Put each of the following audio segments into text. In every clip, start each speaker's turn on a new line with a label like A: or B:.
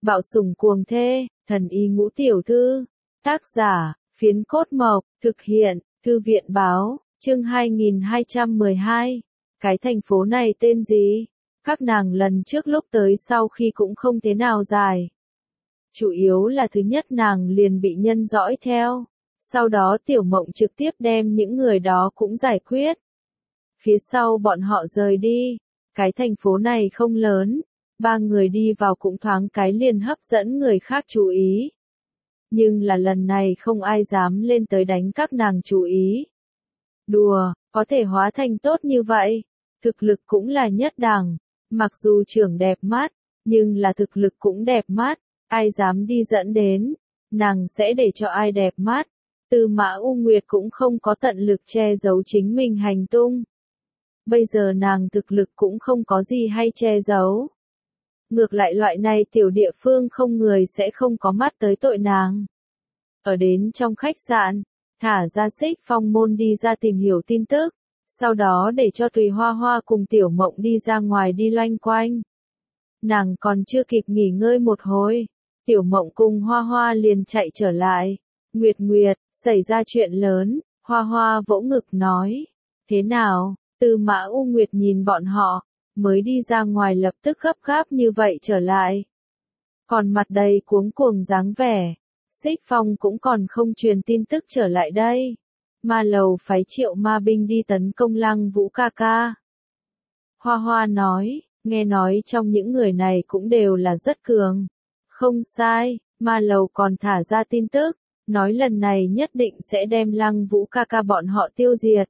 A: Bạo sủng cuồng thê, thần y ngũ tiểu thư. Tác giả, Phiến Cốt Mộc, thực hiện, Thư viện Báo, chương 2212. Cái thành phố này tên gì? Các nàng lần trước lúc tới sau khi cũng không thế nào dài. Chủ yếu là thứ nhất nàng liền bị nhân dõi theo. Sau đó Tiểu Mộng trực tiếp đem những người đó cũng giải quyết. Phía sau bọn họ rời đi. Cái thành phố này không lớn. 3 người đi vào cũng thoáng cái liền hấp dẫn người khác chú ý. Nhưng là lần này không ai dám lên tới đánh các nàng chú ý. Đùa, có thể hóa thành tốt như vậy. Thực lực cũng là nhất đẳng. Mặc dù trưởng đẹp mắt, nhưng là thực lực cũng đẹp mắt. Ai dám đi dẫn đến, nàng sẽ để cho ai đẹp mắt. Tư Mã U Nguyệt cũng không có tận lực che giấu chính mình hành tung. Bây giờ nàng thực lực cũng không có gì hay che giấu. Ngược lại loại này tiểu địa phương không người sẽ không có mắt tới tội nàng. Ở đến trong khách sạn, thả ra Xích Phong môn đi ra tìm hiểu tin tức. Sau đó để cho Tùy Hoa Hoa cùng Tiểu Mộng đi ra ngoài đi loanh quanh. Nàng còn chưa kịp nghỉ ngơi một hồi. Tiểu Mộng cùng Hoa Hoa liền chạy trở lại. Nguyệt Nguyệt, xảy ra chuyện lớn, Hoa Hoa vỗ ngực nói. Thế nào? Tư Mã U Nguyệt nhìn bọn họ, mới đi ra ngoài lập tức gấp gáp như vậy trở lại. Còn mặt đầy cuống cuồng dáng vẻ. Xích Phong cũng còn không truyền tin tức trở lại đây. Ma Lầu phái triệu ma binh đi tấn công Lăng Vũ ca ca. Hoa Hoa nói, nghe nói trong những người này cũng đều là rất cường. Không sai, Ma Lầu còn thả ra tin tức, nói lần này nhất định sẽ đem Lăng Vũ ca ca bọn họ tiêu diệt.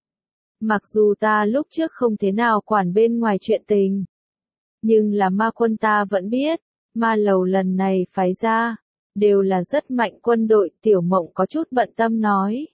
A: Mặc dù ta lúc trước không thế nào quản bên ngoài chuyện tình, nhưng là ma quân ta vẫn biết, Ma Lầu lần này phái ra, đều là rất mạnh quân đội. Tiểu Mộng có chút bận tâm nói.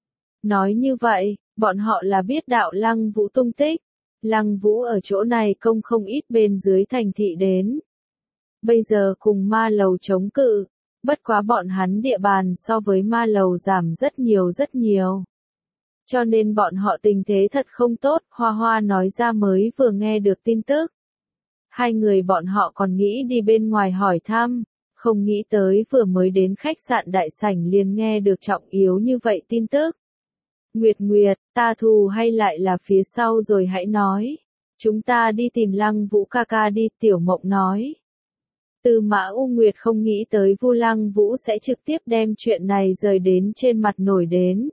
A: Nói như vậy, bọn họ là biết đạo Lăng Vũ tung tích. Lăng Vũ ở chỗ này công không ít bên dưới thành thị đến. Bây giờ cùng Ma Lầu chống cự, bất quá bọn hắn địa bàn so với Ma Lầu giảm rất nhiều rất nhiều. Cho nên bọn họ tình thế thật không tốt, Hoa Hoa nói ra mới vừa nghe được tin tức. Hai người bọn họ còn nghĩ đi bên ngoài hỏi thăm, không nghĩ tới vừa mới đến khách sạn đại sảnh liền nghe được trọng yếu như vậy tin tức. Nguyệt Nguyệt, ta thù hay lại là phía sau rồi hãy nói. Chúng ta đi tìm Lăng Vũ ca ca đi, Tiểu Mộng nói. Tư Mã U Nguyệt không nghĩ tới Vu Lăng Vũ sẽ trực tiếp đem chuyện này rời đến trên mặt nổi đến.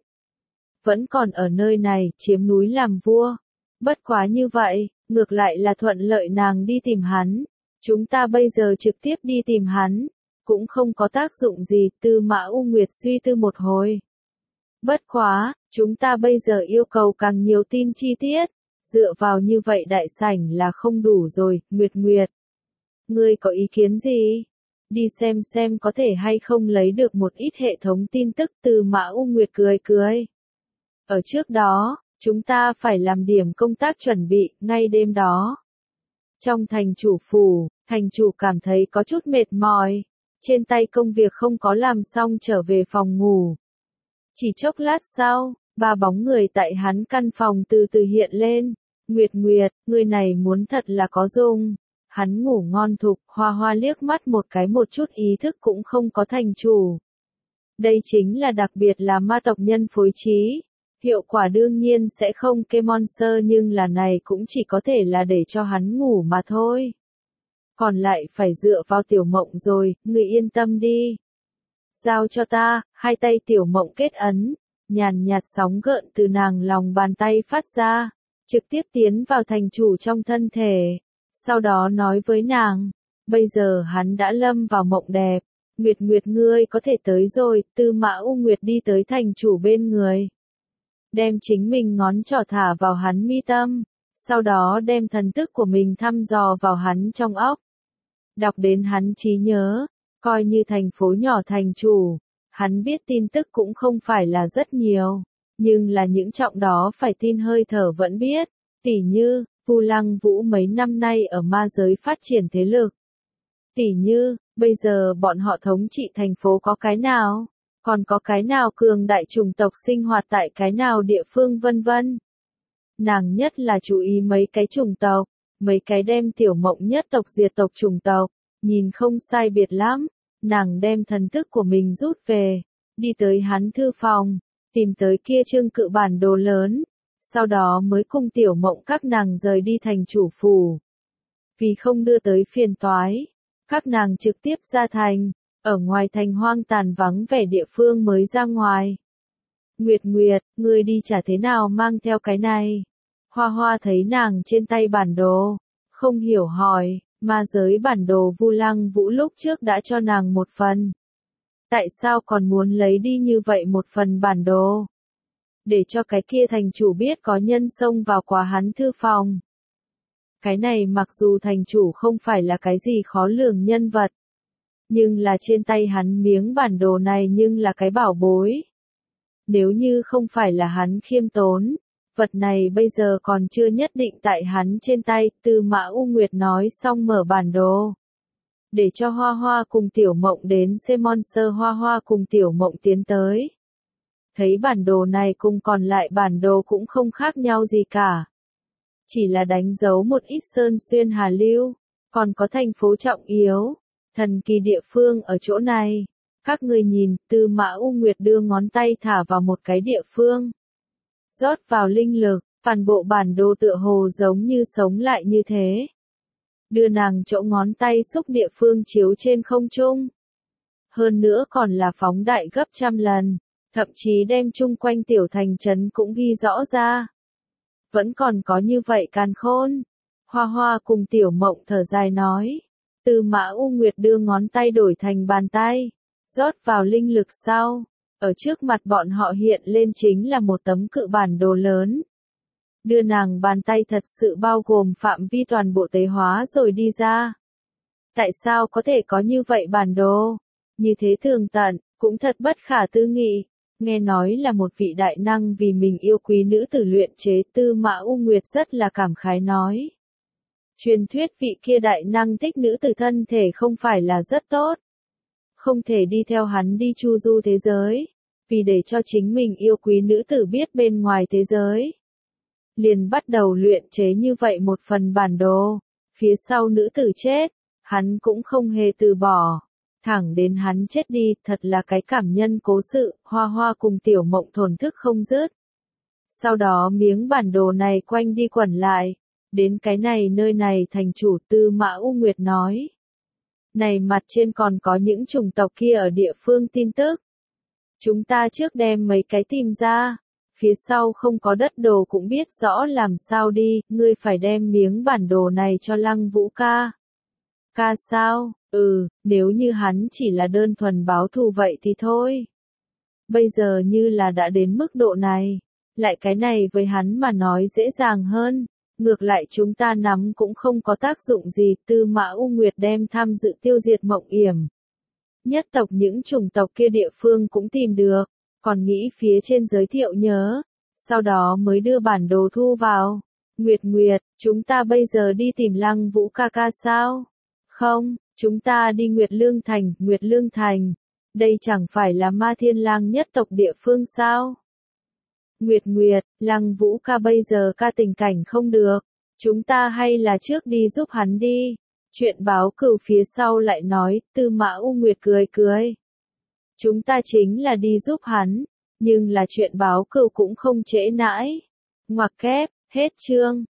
A: Vẫn còn ở nơi này, chiếm núi làm vua. Bất quá như vậy, ngược lại là thuận lợi nàng đi tìm hắn. Chúng ta bây giờ trực tiếp đi tìm hắn, cũng không có tác dụng gì. Tư Mã U Nguyệt suy tư một hồi. Bất quá, chúng ta bây giờ yêu cầu càng nhiều tin chi tiết. Dựa vào như vậy đại sảnh là không đủ rồi. Nguyệt Nguyệt, ngươi có ý kiến gì? Đi xem có thể hay không lấy được một ít hệ thống tin tức. Tư Mã U Nguyệt cười cười. Ở trước đó, chúng ta phải làm điểm công tác chuẩn bị, ngay đêm đó. Trong thành chủ phủ, thành chủ cảm thấy có chút mệt mỏi. Trên tay công việc không có làm xong trở về phòng ngủ. Chỉ chốc lát sau, 3 bóng người tại hắn căn phòng từ từ hiện lên. Nguyệt Nguyệt, người này muốn thật là có dung. Hắn ngủ ngon thục, Hoa Hoa liếc mắt một cái một chút ý thức cũng không có thành chủ. Đây chính là đặc biệt là ma tộc nhân phối trí. Hiệu quả đương nhiên sẽ không kê monster nhưng là này cũng chỉ có thể là để cho hắn ngủ mà thôi. Còn lại phải dựa vào Tiểu Mộng rồi, người yên tâm đi. Giao cho ta, hai tay Tiểu Mộng kết ấn, nhàn nhạt sóng gợn từ nàng lòng bàn tay phát ra, trực tiếp tiến vào thành chủ trong thân thể. Sau đó nói với nàng, bây giờ hắn đã lâm vào mộng đẹp. Nguyệt Nguyệt ngươi có thể tới rồi. Tư Mã U Nguyệt đi tới thành chủ bên người. Đem chính mình ngón trỏ thả vào hắn mi tâm. Sau đó đem thần thức của mình thăm dò vào hắn trong óc. Đọc đến hắn trí nhớ. Coi như thành phố nhỏ thành chủ. Hắn biết tin tức cũng không phải là rất nhiều. Nhưng là những trọng đó phải tin hơi thở vẫn biết. Tỉ như, Vu Lăng Vũ mấy năm nay ở ma giới phát triển thế lực. Tỉ như, bây giờ bọn họ thống trị thành phố có cái nào? Còn có cái nào cường đại chủng tộc sinh hoạt tại cái nào địa phương vân vân. Nàng nhất là chú ý mấy cái chủng tộc, mấy cái đem Tiểu Mộng nhất tộc diệt tộc chủng tộc. Nhìn không sai biệt lắm, nàng đem thần thức của mình rút về, đi tới hắn thư phòng, tìm tới kia trương cự bản đồ lớn, sau đó mới cùng Tiểu Mộng các nàng rời đi thành chủ phủ. Vì không đưa tới phiền toái, các nàng trực tiếp ra thành, ở ngoài thành hoang tàn vắng vẻ địa phương mới ra ngoài. Nguyệt Nguyệt, ngươi đi chả thế nào mang theo cái này. Hoa Hoa thấy nàng trên tay bản đồ, không hiểu hỏi, ma giới bản đồ Vu Lăng Vũ lúc trước đã cho nàng một phần. Tại sao còn muốn lấy đi như vậy một phần bản đồ? Để cho cái kia thành chủ biết có nhân xông vào quá hắn thư phòng. Cái này mặc dù thành chủ không phải là cái gì khó lường nhân vật, nhưng là trên tay hắn miếng bản đồ này nhưng là cái bảo bối. Nếu như không phải là hắn khiêm tốn, vật này bây giờ còn chưa nhất định tại hắn trên tay. Tư Mã U Nguyệt nói xong mở bản đồ. Để cho Hoa Hoa cùng Tiểu Mộng đến xem Monster. Hoa Hoa cùng Tiểu Mộng tiến tới. Thấy bản đồ này cùng còn lại bản đồ cũng không khác nhau gì cả. Chỉ là đánh dấu một ít sơn xuyên hà lưu, còn có thành phố trọng yếu, thần kỳ địa phương ở chỗ này. Các người nhìn, Tư Mã U Nguyệt đưa ngón tay thả vào một cái địa phương. Rót vào linh lực, toàn bộ bản đồ tựa hồ giống như sống lại như thế. Đưa nàng chỗ ngón tay xúc địa phương chiếu trên không trung. Hơn nữa còn là phóng đại gấp trăm lần, thậm chí đem chung quanh tiểu thành trấn cũng ghi rõ ra. Vẫn còn có như vậy càn khôn. Hoa Hoa cùng Tiểu Mộng thở dài nói. Tư Mã U Nguyệt đưa ngón tay đổi thành bàn tay, rót vào linh lực sau. Ở trước mặt bọn họ hiện lên chính là một tấm cự bản đồ lớn. Đưa nàng bàn tay thật sự bao gồm phạm vi toàn bộ tế hóa rồi đi ra. Tại sao có thể có như vậy bản đồ? Như thế tường tận, cũng thật bất khả tư nghị. Nghe nói là một vị đại năng vì mình yêu quý nữ tử luyện chế. Tư Mã U Nguyệt rất là cảm khái nói. Truyền thuyết vị kia đại năng thích nữ tử thân thể không phải là rất tốt. Không thể đi theo hắn đi chu du thế giới. Vì để cho chính mình yêu quý nữ tử biết bên ngoài thế giới. Liền bắt đầu luyện chế như vậy một phần bản đồ. Phía sau nữ tử chết, hắn cũng không hề từ bỏ. Thẳng đến hắn chết đi, thật là cái cảm nhân cố sự. Hoa Hoa cùng Tiểu Mộng thổn thức không dứt. Sau đó miếng bản đồ này quanh đi quẩn lại. Đến cái này nơi này thành chủ. Tư Mã U Nguyệt nói. Này mặt trên còn có những chủng tộc kia ở địa phương tin tức. Chúng ta trước đem mấy cái tìm ra. Phía sau không có đất đồ cũng biết rõ làm sao đi. Ngươi phải đem miếng bản đồ này cho Lăng Vũ ca. Ca sao? Nếu như hắn chỉ là đơn thuần báo thù vậy thì thôi. Bây giờ như là đã đến mức độ này. Lại cái này với hắn mà nói dễ dàng hơn. Ngược lại chúng ta nắm cũng không có tác dụng gì. Tư Mã U Nguyệt đem tham dự tiêu diệt Mộng Yểm. Nhất tộc những chủng tộc kia địa phương cũng tìm được. Còn nghĩ phía trên giới thiệu nhớ. Sau đó mới đưa bản đồ thu vào. Nguyệt Nguyệt, chúng ta bây giờ đi tìm Lăng Vũ ca ca sao? Không, chúng ta đi Nguyệt Lương Thành. Nguyệt Lương Thành. Đây chẳng phải là Ma Thiên Lang nhất tộc địa phương sao? Nguyệt Nguyệt, Lăng Vũ ca bây giờ ca tình cảnh không được. Chúng ta hay là trước đi giúp hắn đi. Chuyện báo cửu phía sau lại nói. Tư Mã U Nguyệt cười cười. Chúng ta chính là đi giúp hắn. Nhưng là chuyện báo cửu cũng không trễ nãi. Ngoặc kép, hết chương.